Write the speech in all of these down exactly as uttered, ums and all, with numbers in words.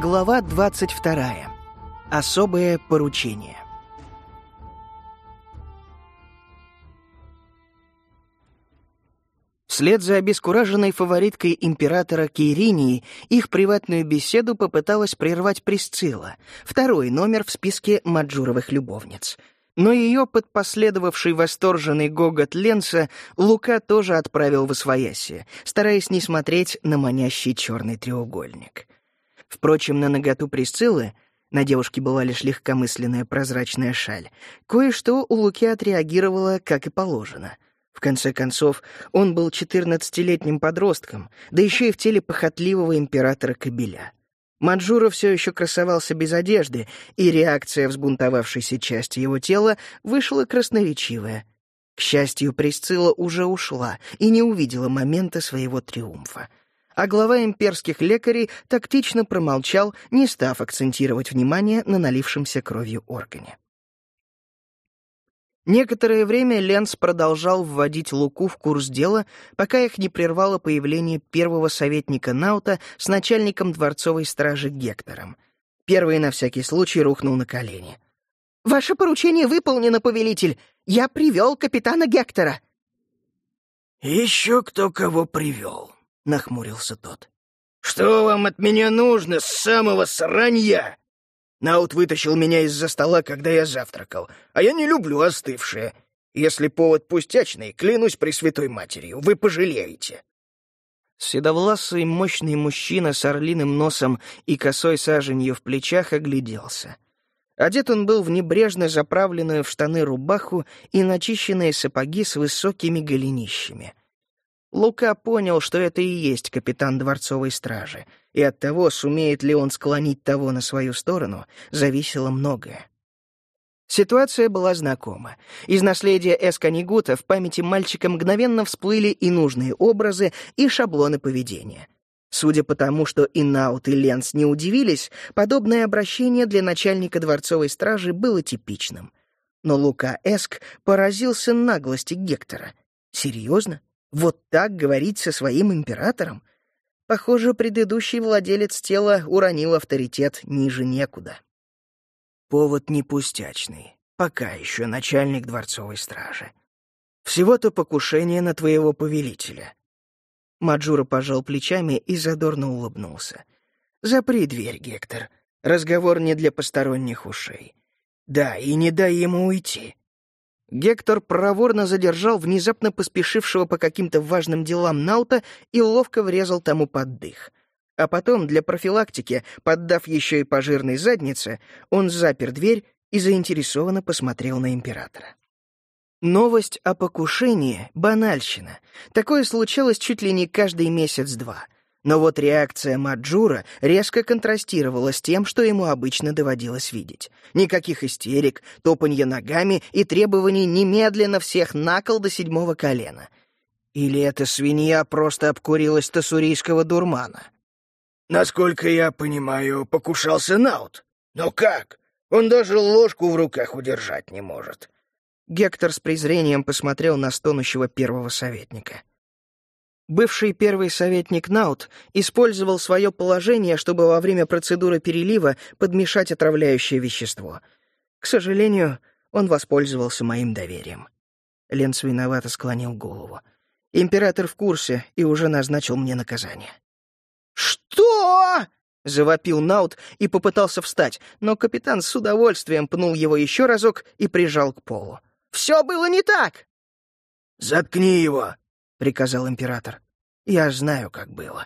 Глава двадцать вторая. Особое поручение. Вслед за обескураженной фавориткой императора Кейринии их приватную беседу попыталась прервать Присцилла, второй номер в списке Маджуровых любовниц. Но ее под последовавший восторженный гогот Ленса Лука тоже отправил в освоясье, стараясь не смотреть на манящий черный треугольник. Впрочем, на наготу Присциллы, на девушке была лишь легкомысленная прозрачная шаль, кое-что у Луки отреагировало, как и положено. В конце концов, он был четырнадцатилетним подростком, да еще и в теле похотливого императора Кабеля. Маджура все еще красовался без одежды, и реакция взбунтовавшейся части его тела вышла красноречивая. К счастью, Присцилла уже ушла и не увидела момента своего триумфа. А глава имперских лекарей тактично промолчал, не став акцентировать внимание на налившемся кровью органе. Некоторое время Ленс продолжал вводить Луку в курс дела, пока их не прервало появление первого советника Наута с начальником дворцовой стражи Гектором. Первый на всякий случай рухнул на колени. «Ваше поручение выполнено, повелитель! Я привел капитана Гектора!» «Еще кто кого привел?» — нахмурился тот. «Что вам от меня нужно с самого сранья? Наут вытащил меня из-за стола, когда я завтракал, а я не люблю остывшее. Если повод пустячный, клянусь Пресвятой Матерью, вы пожалеете». Седовласый мощный мужчина с орлиным носом и косой саженью в плечах огляделся. Одет он был в небрежно заправленную в штаны рубаху и начищенные сапоги с высокими голенищами. Лука понял, что это и есть капитан дворцовой стражи, и от того, сумеет ли он склонить того на свою сторону, зависело многое. Ситуация была знакома. Из наследия Эсканигута в памяти мальчика мгновенно всплыли и нужные образы, и шаблоны поведения. Судя по тому, что и Наут, и Ленс не удивились, подобное обращение для начальника дворцовой стражи было типичным. Но Лука Эск поразился наглости Гектора. Серьезно? Вот так говорить со своим императором? Похоже, предыдущий владелец тела уронил авторитет ниже некуда. Повод не пустячный. Пока еще начальник дворцовой стражи. Всего-то покушение на твоего повелителя. Маджура пожал плечами и задорно улыбнулся. Запри дверь, Гектор. Разговор не для посторонних ушей. Да, и не дай ему уйти. Гектор проворно задержал внезапно поспешившего по каким-то важным делам Наута и ловко врезал тому под дых. А потом, для профилактики, поддав еще и по жирной заднице, он запер дверь и заинтересованно посмотрел на императора. Новость о покушении — банальщина. Такое случалось чуть ли не каждый месяц-два. Но вот реакция Маджура резко контрастировала с тем, что ему обычно доводилось видеть. Никаких истерик, топанья ногами и требований немедленно всех на кол до седьмого колена. Или эта свинья просто обкурилась тассурийского дурмана? Насколько я понимаю, покушался Наут. Но как? Он даже ложку в руках удержать не может. Гектор с презрением посмотрел на стонущего первого советника. Бывший первый советник Наут использовал свое положение, чтобы во время процедуры перелива подмешать отравляющее вещество. К сожалению, он воспользовался моим доверием. Ленс виновато склонил голову. Император в курсе и уже назначил мне наказание. «Что?» — завопил Наут и попытался встать, но капитан с удовольствием пнул его еще разок и прижал к полу. «Все было не так!» «Заткни его!» — приказал император. «Я знаю, как было».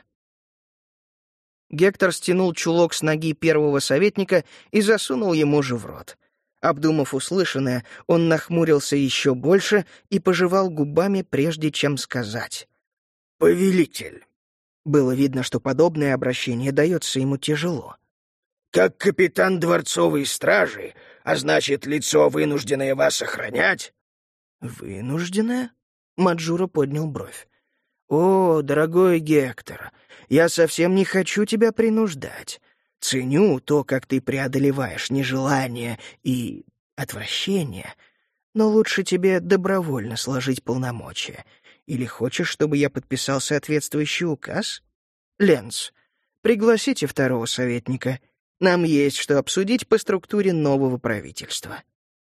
Гектор стянул чулок с ноги первого советника и засунул ему же в рот. Обдумав услышанное, он нахмурился еще больше и пожевал губами, прежде чем сказать. «Повелитель». Было видно, что подобное обращение дается ему тяжело. «Как капитан дворцовой стражи, а значит, лицо, вынужденное вас охранять...» «Вынужденное?» — Маджура поднял бровь. «О, дорогой Гектор, я совсем не хочу тебя принуждать. Ценю то, как ты преодолеваешь нежелание и отвращение, но лучше тебе добровольно сложить полномочия. Или хочешь, чтобы я подписал соответствующий указ? Ленс, Пригласите второго советника. Нам есть что обсудить по структуре нового правительства».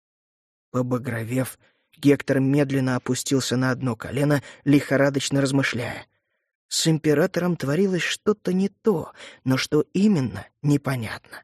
Побагровев, Гектор медленно опустился на одно колено, лихорадочно размышляя. С императором творилось что-то не то, но что именно — непонятно.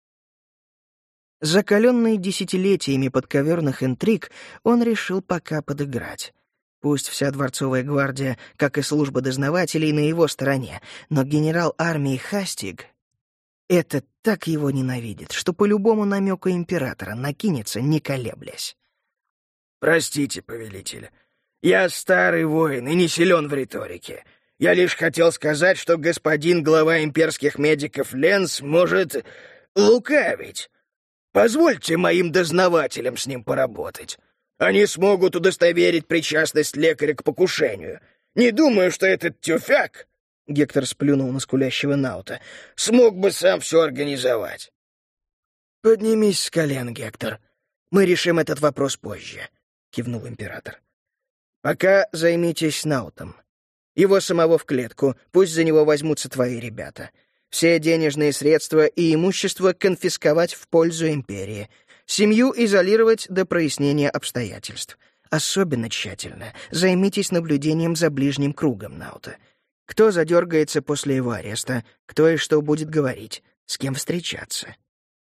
Закаленный десятилетиями подковерных интриг, он решил пока подыграть. Пусть вся дворцовая гвардия, как и служба дознавателей, на его стороне, но генерал армии Хастиг — это так его ненавидит, что по любому намеку императора накинется, не колеблясь. «Простите, повелитель, я старый воин и не силен в риторике. Я лишь хотел сказать, что господин глава имперских медиков Ленс может лукавить. Позвольте моим дознавателям с ним поработать. Они смогут удостоверить причастность лекаря к покушению. Не думаю, что этот тюфяк, — Гектор сплюнул на скулящего Наута, — смог бы сам все организовать». «Поднимись с колен, Гектор. Мы решим этот вопрос позже», — кивнул император. «Пока займитесь Наутом. Его самого в клетку, пусть за него возьмутся твои ребята. Все денежные средства и имущество конфисковать в пользу империи. Семью изолировать до прояснения обстоятельств. Особенно тщательно займитесь наблюдением за ближним кругом Наута. Кто задергается после его ареста, кто и что будет говорить, с кем встречаться».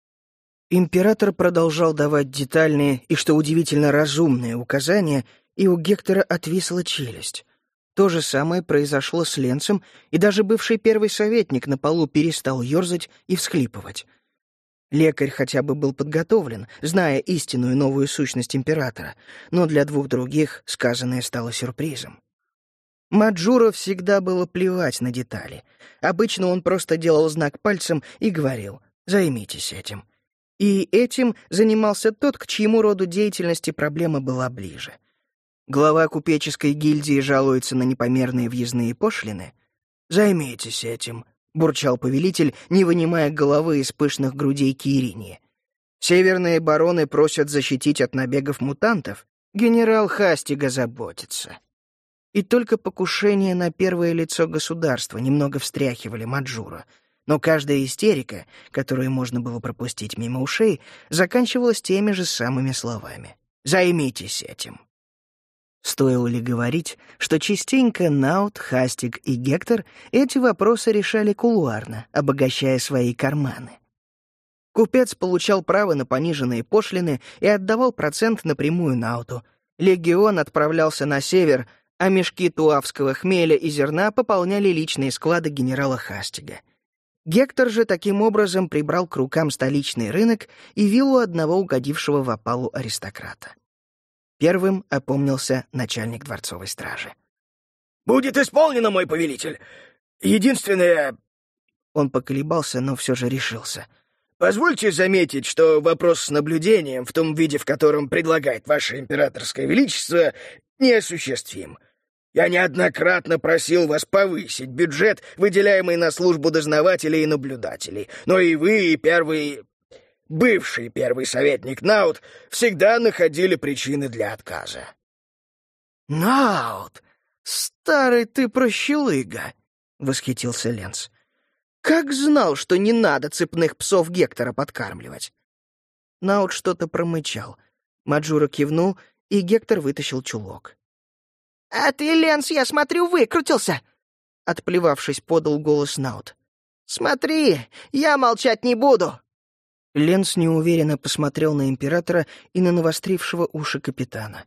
Император продолжал давать детальные и, что удивительно, разумные указания, и у Гектора отвисла челюсть. То же самое произошло с Ленцем, и даже бывший первый советник на полу перестал ёрзать и всхлипывать. Лекарь хотя бы был подготовлен, зная истинную новую сущность императора, но для двух других сказанное стало сюрпризом. Маджуро всегда было плевать на детали. Обычно он просто делал знак пальцем и говорил «займитесь этим». И этим занимался тот, к чьему роду деятельности проблема была ближе. Глава купеческой гильдии жалуется на непомерные въездные пошлины. «Займитесь этим», — бурчал повелитель, не вынимая головы из пышных грудей Киринии. «Северные бароны просят защитить от набегов мутантов. Генерал Хастига заботится». И только покушения на первое лицо государства немного встряхивали Маджуро, но каждая истерика, которую можно было пропустить мимо ушей, заканчивалась теми же самыми словами. «Займитесь этим». Стоило ли говорить, что частенько Наут, Хастиг и Гектор эти вопросы решали кулуарно, обогащая свои карманы. Купец получал право на пониженные пошлины и отдавал процент напрямую Науту. Легион отправлялся на север, а мешки туавского хмеля и зерна пополняли личные склады генерала Хастига. Гектор же таким образом прибрал к рукам столичный рынок и виллу одного угодившего в опалу аристократа. Первым опомнился начальник дворцовой стражи. «Будет исполнено, мой повелитель. Единственное...» Он поколебался, но все же решился. «Позвольте заметить, что вопрос с наблюдением в том виде, в котором предлагает ваше императорское величество, неосуществим. Я неоднократно просил вас повысить бюджет, выделяемый на службу дознавателей и наблюдателей, но и вы, и первый... бывший первый советник Наут всегда находили причины для отказа». «Наут, старый ты прощелыга!» — восхитился Ленц. «Как знал, что не надо цепных псов Гектора подкармливать!» Наут что-то промычал. Маджуро кивнул, и Гектор вытащил чулок. «А ты, Ленц, я смотрю, выкрутился!» Отплевавшись, подал голос Наут. «Смотри, я молчать не буду!» Ленц неуверенно посмотрел на императора и на навострившего уши капитана.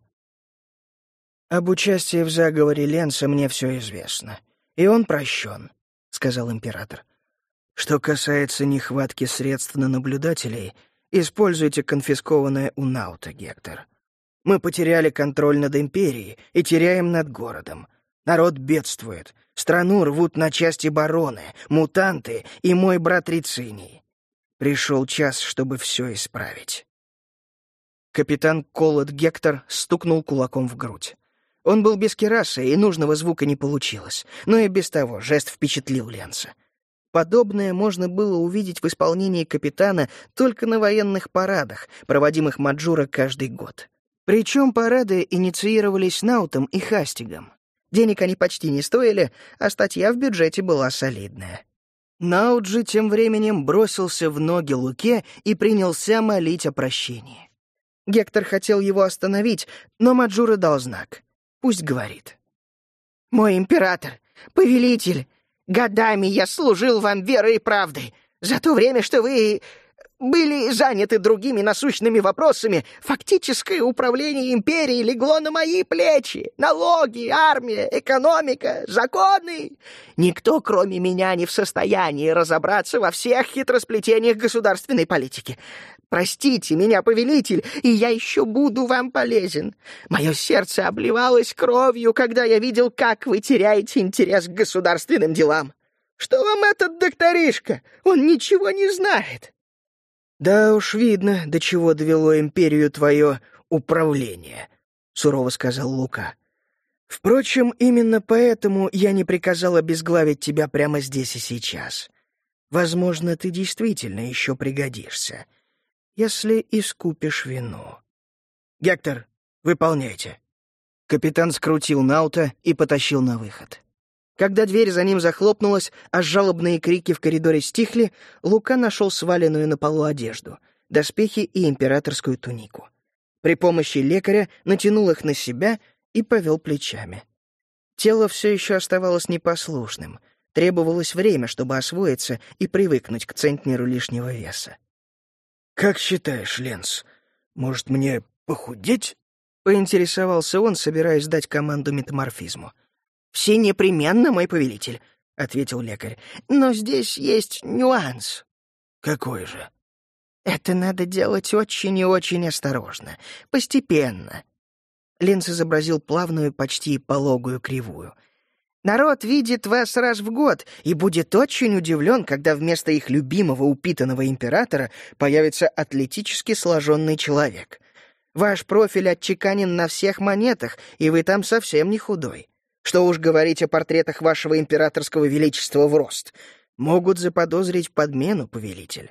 «Об участии в заговоре Ленца мне все известно, и он прощен», — сказал император. «Что касается нехватки средств на наблюдателей, используйте конфискованное у Наута, Гектор. Мы потеряли контроль над империей и теряем над городом. Народ бедствует, страну рвут на части бароны, мутанты и мой брат Рициний. Пришел час, чтобы все исправить». Капитан Колот Гектор стукнул кулаком в грудь. Он был без кирасы, и нужного звука не получилось, но и без того жест впечатлил Ленца. Подобное можно было увидеть в исполнении капитана только на военных парадах, проводимых Маджуро каждый год. Причем парады инициировались Наутом и Хастигом. Денег они почти не стоили, а статья в бюджете была солидная. Науджи тем временем бросился в ноги Луке и принялся молить о прощении. Гектор хотел его остановить, но Маджура дал знак. Пусть говорит. «Мой император, повелитель, годами я служил вам верой и правдой. За то время, что вы были заняты другими насущными вопросами, фактическое управление империей легло на мои плечи. Налоги, армия, экономика, законы. Никто, кроме меня, не в состоянии разобраться во всех хитросплетениях государственной политики. Простите меня, повелитель, и я еще буду вам полезен. Мое сердце обливалось кровью, когда я видел, как вы теряете интерес к государственным делам. Что вам этот докторишка? Он ничего не знает». «Да уж видно, до чего довело империю твое управление», — сурово сказал Лука. «Впрочем, именно поэтому я не приказал обезглавить тебя прямо здесь и сейчас. Возможно, ты действительно еще пригодишься, если искупишь вину. Гектор, выполняйте». Капитан скрутил Наута и потащил на выход. Когда дверь за ним захлопнулась, а жалобные крики в коридоре стихли, Лука нашел сваленную на полу одежду, доспехи и императорскую тунику. При помощи лекаря натянул их на себя и повел плечами. Тело все еще оставалось непослушным. Требовалось время, чтобы освоиться и привыкнуть к центнеру лишнего веса. «Как считаешь, Ленс, может, мне похудеть?» — поинтересовался он, собираясь дать команду метаморфизму. «Все непременно, мой повелитель», — ответил лекарь. «Но здесь есть нюанс». «Какой же?» «Это надо делать очень и очень осторожно, постепенно». Ленц изобразил плавную, почти пологую кривую. «Народ видит вас раз в год и будет очень удивлен, когда вместо их любимого упитанного императора появится атлетически сложенный человек. Ваш профиль отчеканен на всех монетах, и вы там совсем не худой. Что уж говорить о портретах вашего императорского величества в рост. Могут заподозрить подмену, повелитель».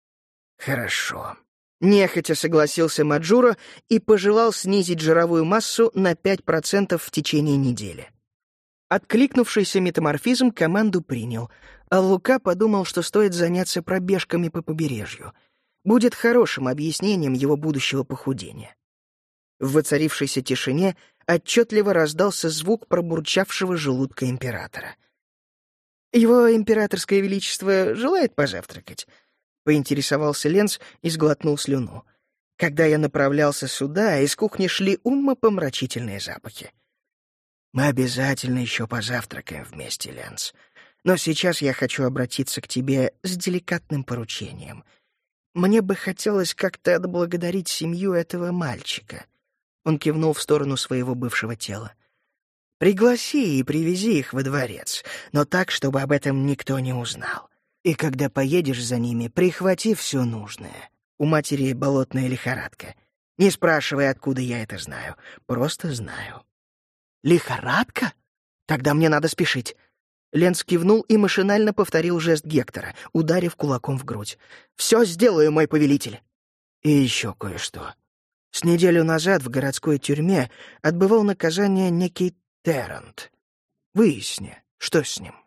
«Хорошо». Нехотя согласился Маджура и пожелал снизить жировую массу на пять процентов в течение недели. Откликнувшийся метаморфизм команду принял, а Лука подумал, что стоит заняться пробежками по побережью. Будет хорошим объяснением его будущего похудения. В воцарившейся тишине отчетливо раздался звук пробурчавшего желудка императора. «Его императорское величество желает позавтракать?» — поинтересовался Ленц и сглотнул слюну. Когда я направлялся сюда, из кухни шли умопомрачительные запахи. «Мы обязательно еще позавтракаем вместе, Ленц. Но сейчас я хочу обратиться к тебе с деликатным поручением. Мне бы хотелось как-то отблагодарить семью этого мальчика». Он кивнул в сторону своего бывшего тела. «Пригласи и привези их во дворец, но так, чтобы об этом никто не узнал. И когда поедешь за ними, прихвати все нужное. У матери болотная лихорадка. Не спрашивай, откуда я это знаю. Просто знаю». «Лихорадка? Тогда мне надо спешить». Ленц кивнул и машинально повторил жест Гектора, ударив кулаком в грудь. «Все сделаю, мой повелитель». «И еще кое-что. С неделю назад в городской тюрьме отбывал наказание некий Террант. Выясни, что с ним».